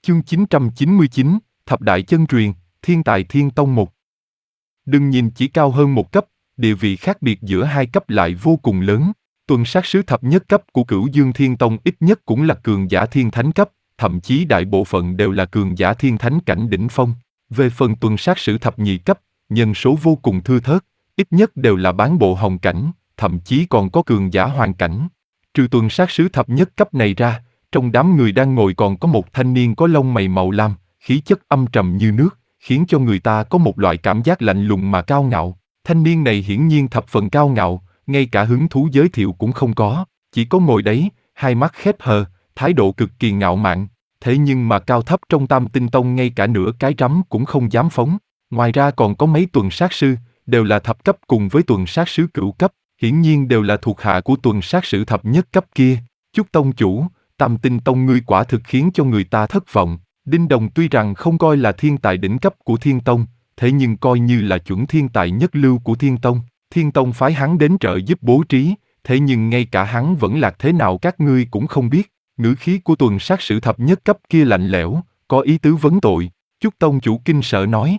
Chương 999, Thập Đại Chân Truyền, Thiên Tài Thiên Tông 1. Đừng nhìn chỉ cao hơn một cấp, địa vị khác biệt giữa hai cấp lại vô cùng lớn. Tuần sát sứ thập nhất cấp của Cửu Dương Thiên Tông ít nhất cũng là cường giả thiên thánh cấp, thậm chí đại bộ phận đều là cường giả thiên thánh cảnh đỉnh phong. Về phần tuần sát sử thập nhị cấp, nhân số vô cùng thưa thớt, ít nhất đều là bán bộ hồng cảnh, thậm chí còn có cường giả hoàng cảnh. Trừ tuần sát sứ thập nhất cấp này ra, trong đám người đang ngồi còn có một thanh niên có lông mày màu lam, khí chất âm trầm như nước, khiến cho người ta có một loại cảm giác lạnh lùng mà cao ngạo. Thanh niên này hiển nhiên thập phần cao ngạo, ngay cả hứng thú giới thiệu cũng không có, chỉ có ngồi đấy, hai mắt khép hờ, thái độ cực kỳ ngạo mạn. Thế nhưng mà cao thấp trong Tam Tinh Tông ngay cả nửa cái rắm cũng không dám phóng. Ngoài ra còn có mấy tuần sát sư, đều là thập cấp cùng với tuần sát sứ cửu cấp, hiển nhiên đều là thuộc hạ của tuần sát sử thập nhất cấp kia. Chúc tông chủ, Tam Tinh Tông ngươi quả thực khiến cho người ta thất vọng. Đinh Đồng tuy rằng không coi là thiên tài đỉnh cấp của Thiên Tông, thế nhưng coi như là chuẩn thiên tài nhất lưu của Thiên Tông. Thiên Tông phái hắn đến trợ giúp bố trí, thế nhưng ngay cả hắn vẫn lạc thế nào các ngươi cũng không biết. Ngữ khí của tuần sát sử thập nhất cấp kia lạnh lẽo, có ý tứ vấn tội. Chúc tông chủ kinh sợ nói.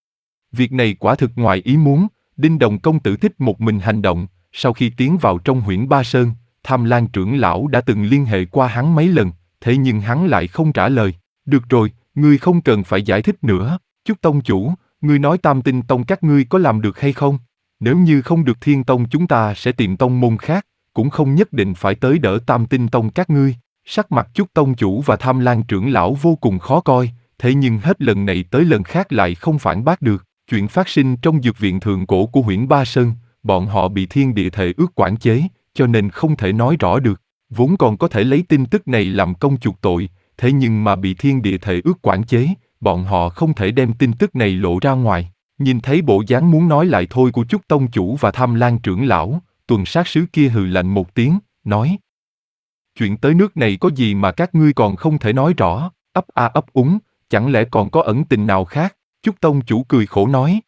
Việc này quả thực ngoài ý muốn, Đinh Đồng công tử thích một mình hành động. Sau khi tiến vào trong Huyễn Ba Sơn, Tham Lan trưởng lão đã từng liên hệ qua hắn mấy lần, thế nhưng hắn lại không trả lời. Được rồi, ngươi không cần phải giải thích nữa. Chúc tông chủ, ngươi nói Tam Tinh Tông các ngươi có làm được hay không? Nếu như không được Thiên Tông chúng ta sẽ tìm tông môn khác, cũng không nhất định phải tới đỡ Tam Tinh Tông các ngươi. Sắc mặt Chúc tông chủ và Tham Lan trưởng lão vô cùng khó coi, thế nhưng hết lần này tới lần khác lại không phản bác được. Chuyện phát sinh trong dược viện thượng cổ của Huyễn Ba Sơn, bọn họ bị thiên địa thể ước quản chế, cho nên không thể nói rõ được. Vốn còn có thể lấy tin tức này làm công chuộc tội, thế nhưng mà bị thiên địa thể ước quản chế, bọn họ không thể đem tin tức này lộ ra ngoài. Nhìn thấy bộ dáng muốn nói lại thôi của Chúc tông chủ và Tham Lan trưởng lão, tuần sát sứ kia hừ lạnh một tiếng, nói: chuyện tới nước này có gì mà các ngươi còn không thể nói rõ? Ấp a ấp úng, chẳng lẽ còn có ẩn tình nào khác? Chúc tông chủ cười khổ nói: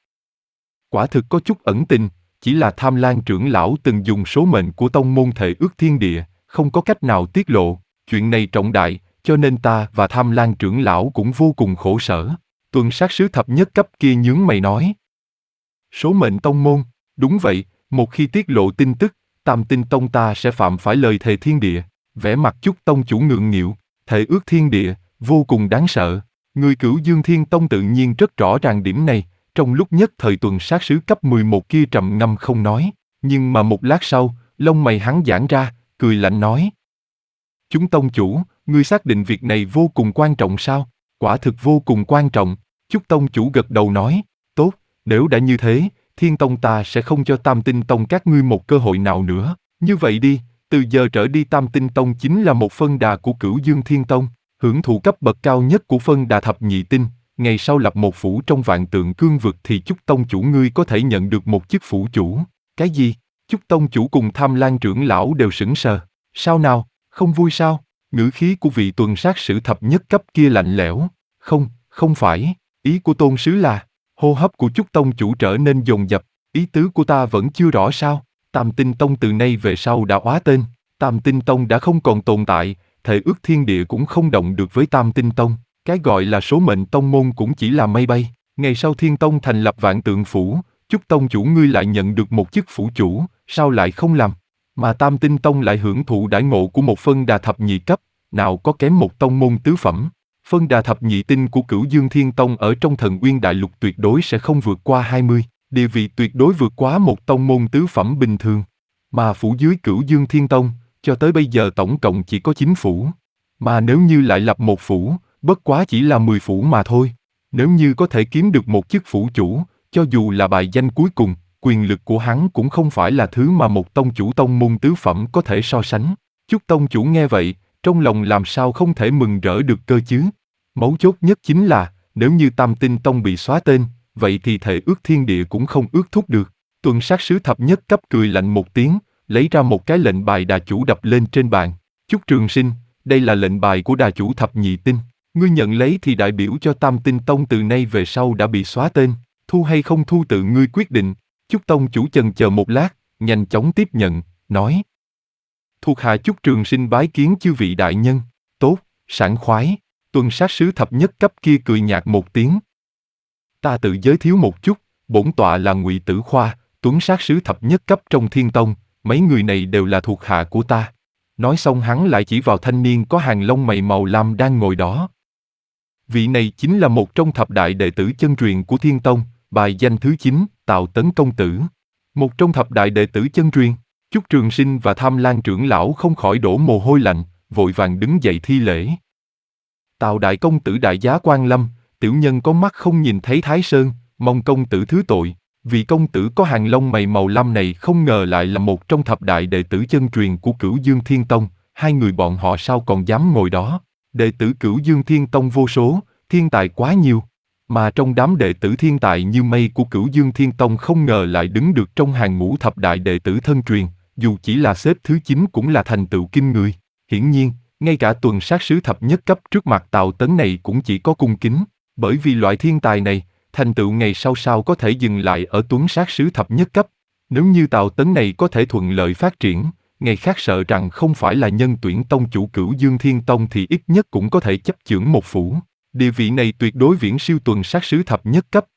quả thực có chút ẩn tình, chỉ là Tham Lan trưởng lão từng dùng số mệnh của tông môn thể ước thiên địa, không có cách nào tiết lộ. Chuyện này trọng đại, cho nên ta và Tham Lan trưởng lão cũng vô cùng khổ sở. Tuần sát sứ thập nhất cấp kia nhướng mày nói: số mệnh tông môn? Đúng vậy, một khi tiết lộ tin tức, Tam Tinh Tông ta sẽ phạm phải lời thề thiên địa. Vẻ mặt Chúc tông chủ ngượng nghịu, thể ước thiên địa, vô cùng đáng sợ. Người Cửu Dương Thiên Tông tự nhiên rất rõ ràng điểm này. Trong lúc nhất thời tuần sát sứ cấp 11 kia trầm ngâm không nói, nhưng mà một lát sau, lông mày hắn giãn ra, cười lạnh nói: chúng tông chủ, ngươi xác định việc này vô cùng quan trọng sao? Quả thực vô cùng quan trọng. Chúc tông chủ gật đầu nói: tốt, nếu đã như thế, Thiên Tông ta sẽ không cho Tam Tinh Tông các ngươi một cơ hội nào nữa. Như vậy đi, từ giờ trở đi Tam Tinh Tông chính là một phân đà của Cửu Dương Thiên Tông, hưởng thụ cấp bậc cao nhất của phân đà thập nhị tinh. Ngày sau lập một phủ trong Vạn Tượng Cương Vực thì Chúc tông chủ ngươi có thể nhận được một chức phủ chủ. Cái gì? Chúc tông chủ cùng Tham Lan trưởng lão đều sững sờ. Sao nào, không vui sao? Ngữ khí của vị tuần sát sử thập nhất cấp kia lạnh lẽo. Không phải, ý của tôn sứ là... Hô hấp của Chúc tông chủ trở nên dồn dập. Ý tứ của ta vẫn chưa rõ sao? Tam Tinh Tông từ nay về sau đã hóa tên. Tam Tinh Tông đã không còn tồn tại, thể ước thiên địa cũng không động được với Tam Tinh Tông. Cái gọi là số mệnh tông môn cũng chỉ là mây bay. Ngày sau Thiên Tông thành lập Vạn Tượng Phủ, Chúc tông chủ ngươi lại nhận được một chức phủ chủ, sao lại không làm? Mà Tam Tinh Tông lại hưởng thụ đãi ngộ của một phân đà thập nhị cấp, nào có kém một tông môn tứ phẩm. Phân đà thập nhị tinh của Cửu Dương Thiên Tông ở trong Thần Uyên Đại Lục tuyệt đối sẽ không vượt qua 20, địa vị tuyệt đối vượt quá một tông môn tứ phẩm bình thường. Mà phủ dưới Cửu Dương Thiên Tông, cho tới bây giờ tổng cộng chỉ có 9 phủ. Mà nếu như lại lập một phủ, bất quá chỉ là 10 phủ mà thôi. Nếu như có thể kiếm được một chức phủ chủ, cho dù là bài danh cuối cùng, quyền lực của hắn cũng không phải là thứ mà một tông chủ tông môn tứ phẩm có thể so sánh. Chúc tông chủ nghe vậy, trong lòng làm sao không thể mừng rỡ được cơ chứ. Mấu chốt nhất chính là, nếu như Tam Tinh Tông bị xóa tên, vậy thì thể ước thiên địa cũng không ước thúc được. Tuần sát sứ thập nhất cấp cười lạnh một tiếng, lấy ra một cái lệnh bài đà chủ đập lên trên bàn. Chúc Trường Sinh, đây là lệnh bài của đà chủ thập nhị tinh. Ngươi nhận lấy thì đại biểu cho Tam Tinh Tông từ nay về sau đã bị xóa tên, thu hay không thu tự ngươi quyết định. Chúc tông chủ chần chờ một lát, nhanh chóng tiếp nhận, nói: thuộc hạ Chúc Trường Sinh bái kiến chư vị đại nhân. Tốt, sảng khoái. Tuần sát sứ thập nhất cấp kia cười nhạt một tiếng. Ta tự giới thiệu một chút, bổn tọa là Ngụy Tử Khoa, tuấn sát sứ thập nhất cấp trong Thiên Tông, mấy người này đều là thuộc hạ của ta. Nói xong hắn lại chỉ vào thanh niên có hàng lông mày màu lam đang ngồi đó. Vị này chính là một trong thập đại đệ tử chân truyền của Thiên Tông, bài danh thứ 9, Tào Tấn công tử. Một trong thập đại đệ tử chân truyền. Chúc Trường Sinh và Tham Lan trưởng lão không khỏi đổ mồ hôi lạnh, vội vàng đứng dậy thi lễ. Tào đại công tử đại giá quan lâm, tiểu nhân có mắt không nhìn thấy Thái Sơn, mong công tử thứ tội. Vị công tử có hàng lông mày màu lam này không ngờ lại là một trong thập đại đệ tử chân truyền của Cửu Dương Thiên Tông, hai người bọn họ sao còn dám ngồi đó. Đệ tử Cửu Dương Thiên Tông vô số, thiên tài quá nhiều. Mà trong đám đệ tử thiên tài như mây của Cửu Dương Thiên Tông không ngờ lại đứng được trong hàng ngũ thập đại đệ tử thân truyền, dù chỉ là xếp thứ 9 cũng là thành tựu kinh người. Hiển nhiên, ngay cả tuần sát sứ thập nhất cấp trước mặt Tào Tấn này cũng chỉ có cung kính, bởi vì loại thiên tài này, thành tựu ngày sau sao có thể dừng lại ở tuấn sát sứ thập nhất cấp. Nếu như Tào Tấn này có thể thuận lợi phát triển, ngày khác sợ rằng không phải là nhân tuyển tông chủ Cửu Dương Thiên Tông thì ít nhất cũng có thể chấp chưởng một phủ. Địa vị này tuyệt đối viễn siêu tuần sát sứ thập nhất cấp.